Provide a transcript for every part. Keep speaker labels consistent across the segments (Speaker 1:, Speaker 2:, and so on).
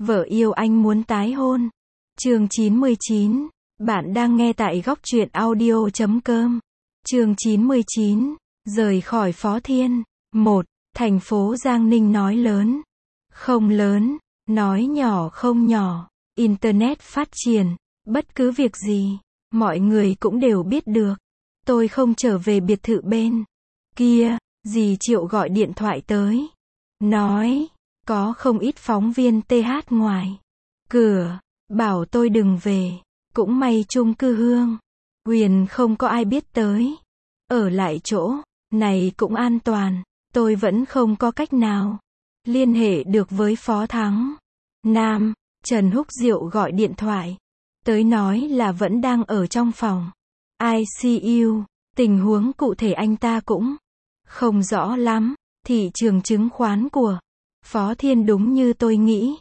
Speaker 1: Vợ yêu anh muốn tái hôn. Chương 99. Bạn đang nghe tại góc truyện audio.com. Chương 99. Rời khỏi Phó Thiên. 1. Thành phố Giang Ninh nói lớn. Không lớn, nói nhỏ không nhỏ. Internet phát triển, bất cứ việc gì, mọi người cũng đều biết được. Tôi không trở về biệt thự bên kia, dì Triệu gọi điện thoại tới. Nói, có không ít phóng viên TH ngoài cửa, bảo tôi đừng về. Cũng may chung cư Hương Huyền không có ai biết tới. Ở lại chỗ này cũng an toàn. Tôi vẫn không có cách nào liên hệ được với Phó Thắng Nam. Trần Húc Diệu gọi điện thoại tới nói là vẫn đang ở trong phòng ICU. Tình huống cụ thể anh ta cũng không rõ lắm. Thị trường chứng khoán của Phó Thiên đúng như tôi nghĩ,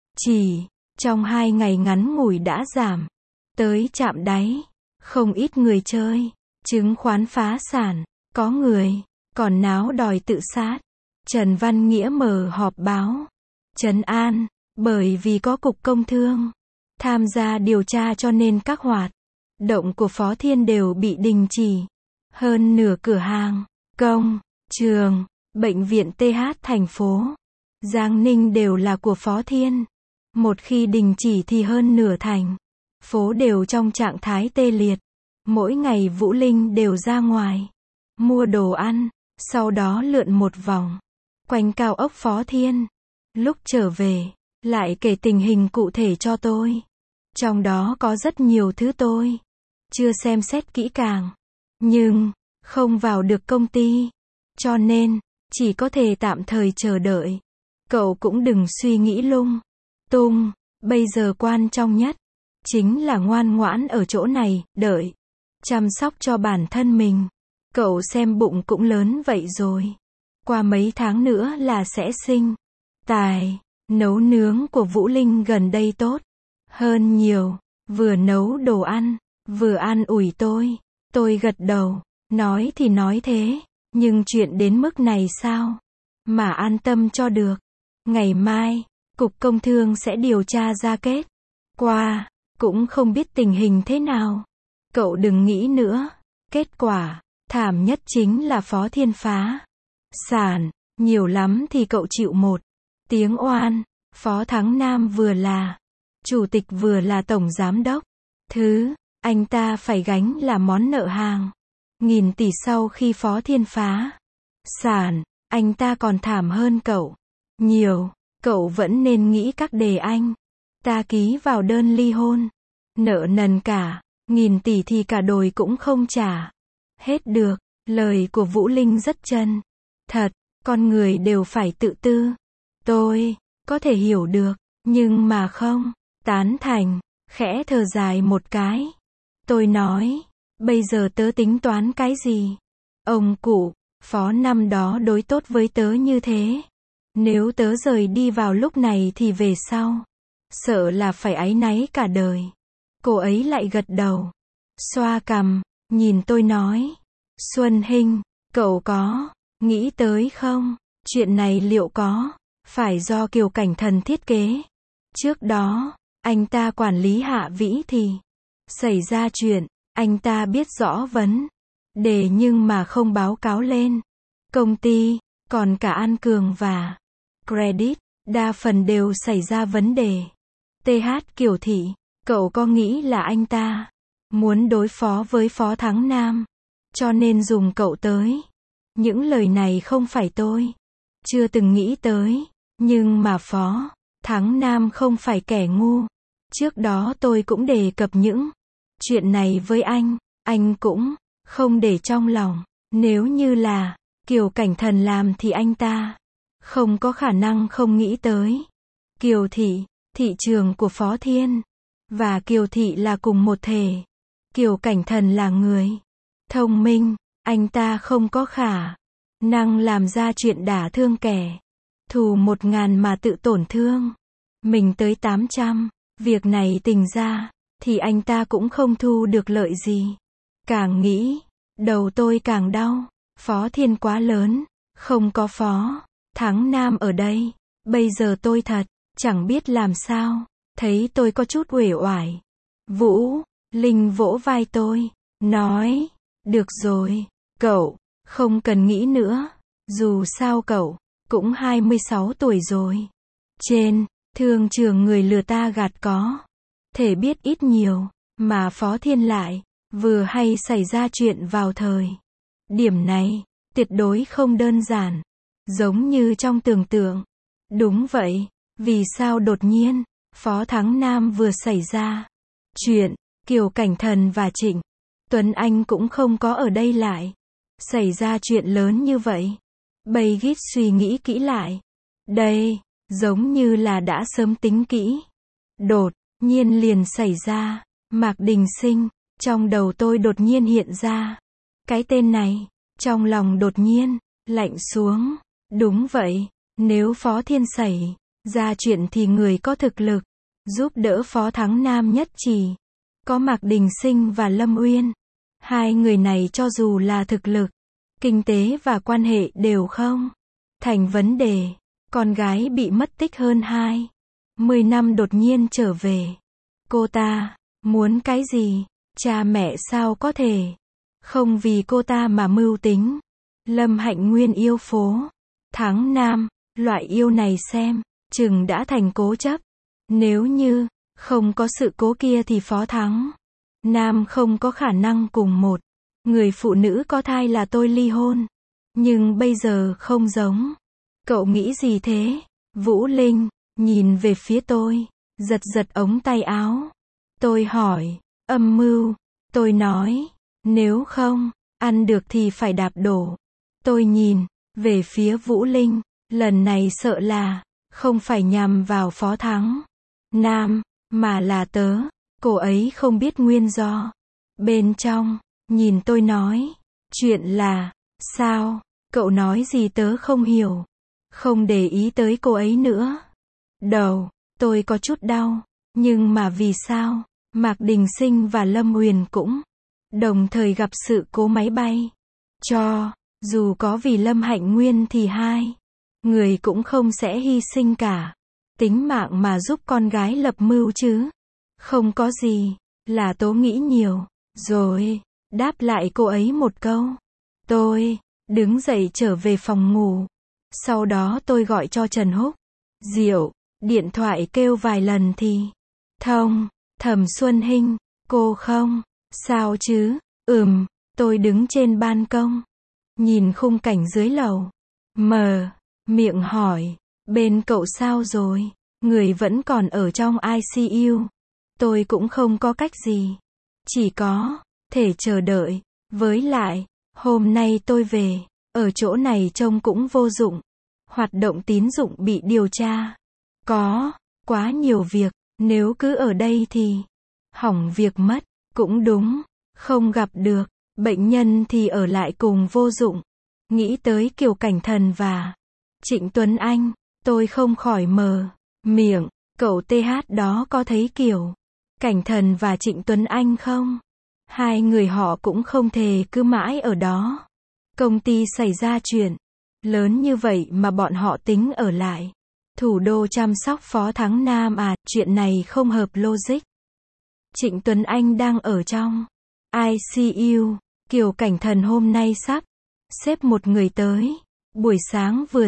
Speaker 1: chỉ trong 2 ngày ngắn ngủi đã giảm tới chạm đáy. Không ít người chơi chứng khoán phá sản, có người còn náo đòi tự sát. Trần Văn Nghĩa mở họp báo trấn an, bởi vì có Cục Công Thương tham gia điều tra cho nên các hoạt động của Phó Thiên đều bị đình chỉ. Hơn nửa cửa hàng, công trường, bệnh viện TH thành phố Giang Ninh đều là của Phó Thiên. Một khi đình chỉ thì hơn nửa thành phố đều trong trạng thái tê liệt. Mỗi ngày Vũ Linh đều ra ngoài mua đồ ăn, sau đó lượn một vòng quanh cao ốc Phó Thiên. Lúc trở về, lại kể tình hình cụ thể cho tôi. Trong đó có rất nhiều thứ tôi chưa xem xét kỹ càng, nhưng không vào được công ty, cho nên chỉ có thể tạm thời chờ đợi. Cậu cũng đừng suy nghĩ lung tung, bây giờ quan trọng nhất chính là ngoan ngoãn ở chỗ này, đợi chăm sóc cho bản thân mình. Cậu xem bụng cũng lớn vậy rồi, qua mấy tháng nữa là sẽ sinh. Tài nấu nướng của Vũ Linh gần đây tốt hơn nhiều, vừa nấu đồ ăn, vừa an ủi tôi. Tôi gật đầu, nói thì nói thế, nhưng chuyện đến mức này sao mà an tâm cho được. Ngày mai, Cục Công Thương sẽ điều tra ra kết quả, cũng không biết tình hình thế nào. Cậu đừng nghĩ nữa, kết quả thảm nhất chính là Phó Thiên phá sản, nhiều lắm thì cậu chịu một tiếng oan. Phó Thắng Nam vừa là chủ tịch vừa là tổng giám đốc. Thứ anh ta phải gánh là món nợ hàng nghìn tỷ. Sau khi Phó Thiên phá sản, anh ta còn thảm hơn cậu nhiều. Cậu vẫn nên nghĩ các đề anh ta ký vào đơn ly hôn. Nợ nần cả nghìn tỷ thì cả đồi cũng không trả hết được. Lời của Vũ Linh rất chân thật, con người đều phải tự tư. Tôi có thể hiểu được, nhưng mà không tán thành. Khẽ thở dài một cái, tôi nói, bây giờ tớ tính toán cái gì? Ông cụ Phó năm đó đối tốt với tớ như thế, nếu tớ rời đi vào lúc này thì về sau sợ là phải áy náy cả đời. Cô ấy lại gật đầu, xoa cằm, nhìn tôi nói, Xuân Hinh, cậu có nghĩ tới không? Chuyện này liệu có phải do Kiều Cảnh Thần thiết kế? Trước đó, anh ta quản lý Hạ Vĩ thì xảy ra chuyện, anh ta biết rõ vấn đề nhưng mà không báo cáo lên công ty, còn cả An Cường và Credit, đa phần đều xảy ra vấn đề. TH Kiều Thị, cậu có nghĩ là anh ta muốn đối phó với Phó Thắng Nam, cho nên dùng cậu tới? Những lời này không phải tôi chưa từng nghĩ tới, nhưng mà Phó Thắng Nam không phải kẻ ngu. Trước đó tôi cũng đề cập những chuyện này với anh cũng không để trong lòng. Nếu như là Kiều Cảnh Thần làm thì anh ta không có khả năng không nghĩ tới. Kiều Thị, thị trường của Phó Thiên và Kiều Thị là cùng một thể. Kiều Cảnh Thần là người thông minh, anh ta không có khả năng làm ra chuyện đả thương kẻ thù 1000 mà tự tổn thương mình tới 800. Việc này tính ra thì anh ta cũng không thu được lợi gì. Càng nghĩ, đầu tôi càng đau. Phó Thiên quá lớn, không có Phó Thắng Nam ở đây, bây giờ tôi thật chẳng biết làm sao, thấy tôi có chút uể oải. Vũ Linh vỗ vai tôi, nói, được rồi, cậu, không cần nghĩ nữa, dù sao cậu, cũng 26 tuổi rồi. Trên thương trường người lừa ta gạt có thể biết ít nhiều, mà Phó Thiên lại vừa hay xảy ra chuyện vào thời điểm này, tuyệt đối không đơn giản, giống như trong tưởng tượng. Đúng vậy, vì sao đột nhiên, Phó Thắng Nam vừa xảy ra chuyện, Kiều Cảnh Thần và Trịnh Tuấn Anh cũng không có ở đây lại xảy ra chuyện lớn như vậy. Bagit suy nghĩ kỹ lại. Đây, giống như là đã sớm tính kỹ. Đột nhiên liền xảy ra. Mạc Đình Sinh, trong đầu tôi đột nhiên hiện ra. Cái tên này, trong lòng đột nhiên, lạnh xuống. Đúng vậy, nếu Phó Thiên xảy ra chuyện thì người có thực lực, giúp đỡ Phó Thắng Nam nhất chỉ có Mạc Đình Sinh và Lâm Uyên. Hai người này cho dù là thực lực, kinh tế và quan hệ đều không thành vấn đề. Con gái bị mất tích hơn 20 năm đột nhiên trở về. Cô ta muốn cái gì? Cha mẹ sao có thể không vì cô ta mà mưu tính? Lâm Hạnh Nguyên yêu Phố Thắng Nam, loại yêu này xem chừng đã thành cố chấp. Nếu như không có sự cố kia thì Phó Thắng Nam không có khả năng cùng một người phụ nữ có thai là tôi ly hôn. Nhưng bây giờ không giống. Cậu nghĩ gì thế? Vũ Linh nhìn về phía tôi, giật giật ống tay áo. Tôi hỏi, âm mưu. Tôi nói, nếu không ăn được thì phải đạp đổ. Tôi nhìn về phía Vũ Linh, lần này sợ là không phải nhằm vào Phó Thắng Nam, mà là tớ. Cô ấy không biết nguyên do. Bên trong, nhìn tôi nói, chuyện là, sao? Cậu nói gì tớ không hiểu. Không để ý tới cô ấy nữa. Đầu, tôi có chút đau. Nhưng mà vì sao? Mạc Đình Sinh và Lâm Uyên cũng đồng thời gặp sự cố máy bay. Dù có vì Lâm Hạnh Nguyên thì hai người cũng không sẽ hy sinh cả tính mạng mà giúp con gái lập mưu chứ. Không có gì, là tớ nghĩ nhiều. Rồi, đáp lại cô ấy một câu. Tôi đứng dậy trở về phòng ngủ. Sau đó tôi gọi cho Trần Húc Diệu, điện thoại kêu vài lần thì thông. Thẩm Xuân Hinh, cô không sao chứ? Tôi đứng trên ban công, nhìn khung cảnh dưới lầu, mở miệng hỏi, bên cậu sao rồi? Người vẫn còn ở trong ICU. Tôi cũng không có cách gì, chỉ có thể chờ đợi. Với lại, hôm nay tôi về, ở chỗ này trông cũng vô dụng. Hoạt động tín dụng bị điều tra. Có quá nhiều việc, nếu cứ ở đây thì hỏng việc mất. Cũng đúng, không gặp được bệnh nhân thì ở lại cùng vô dụng. Nghĩ tới Kiều Cảnh Thần và Trịnh Tuấn Anh, tôi không khỏi mở miệng. Cậu TH đó có thấy Kiều Cảnh Thần và Trịnh Tuấn Anh không? Hai người họ cũng không thể cứ mãi ở đó. Công ty xảy ra chuyện lớn như vậy mà bọn họ tính ở lại thủ đô chăm sóc Phó Thắng Nam à? Chuyện này không hợp logic. Trịnh Tuấn Anh đang ở trong ICU. Kiều Cảnh Thần hôm nay sắp xếp một người tới. Buổi sáng vừa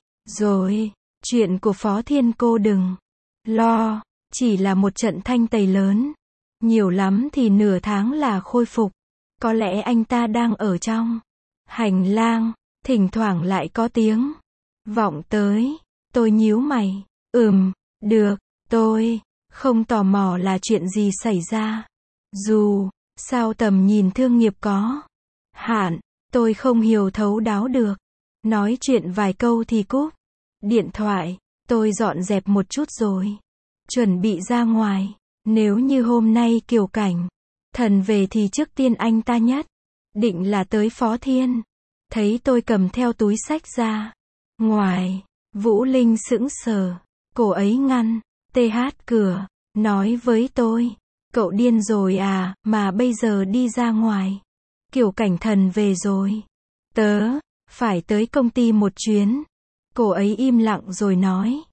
Speaker 1: rồi. Chuyện của Phó Thiên cô đừng lo. Chỉ là một trận thanh tẩy lớn. Nhiều lắm thì nửa tháng là khôi phục. Có lẽ anh ta đang ở trong hành lang. Thỉnh thoảng lại có tiếng vọng tới. Tôi nhíu mày. Được, tôi không tò mò là chuyện gì xảy ra. Dù sao tầm nhìn thương nghiệp có hạn, tôi không hiểu thấu đáo được. Nói chuyện vài câu thì cúp điện thoại. Tôi dọn dẹp một chút rồi chuẩn bị ra ngoài. Nếu như hôm nay Kiều Cảnh Thần về thì trước tiên anh ta nhất định là tới Phó Thiên. Thấy tôi cầm theo túi xách ra ngoài, Vũ Linh sững sờ. Cô ấy ngăn TH cửa, nói với tôi, cậu điên rồi à, mà bây giờ đi ra ngoài. Kiều Cảnh Thần về rồi. Tớ phải tới công ty một chuyến. Cô ấy im lặng rồi nói,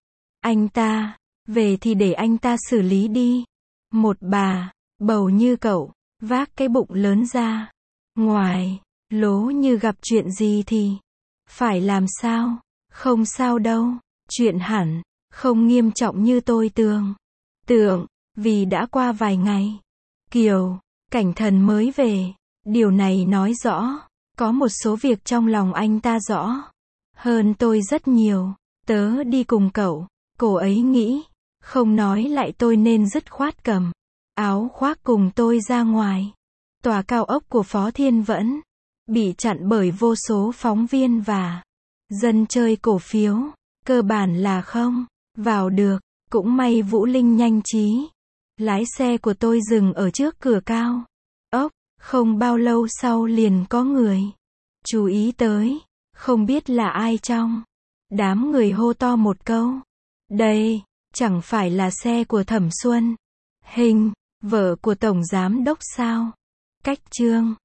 Speaker 1: Anh ta, về thì để anh ta xử lý đi. Một bà, bầu như cậu, vác cái bụng lớn ra. Ngoài, lố như gặp chuyện gì thì, phải làm sao? Không sao đâu, chuyện hẳn, không nghiêm trọng như tôi tưởng, vì đã qua vài ngày. Kiều, Cảnh Thần mới về, điều này nói rõ, có một số việc trong lòng anh ta rõ hơn tôi rất nhiều. Tớ đi cùng cậu, cô ấy nghĩ, không nói lại tôi nên dứt khoát cầm áo khoác cùng tôi ra ngoài. Tòa cao ốc của Phó Thiên vẫn bị chặn bởi vô số phóng viên và dân chơi cổ phiếu, cơ bản là không vào được. Cũng may Vũ Linh nhanh trí, lái xe của tôi dừng ở trước cửa cao ốc, không bao lâu sau liền có người chú ý tới, không biết là ai trong đám người hô to một câu. Đây, chẳng phải là xe của Thẩm Xuân Hình, vợ của Tổng Giám Đốc sao? Cách Trương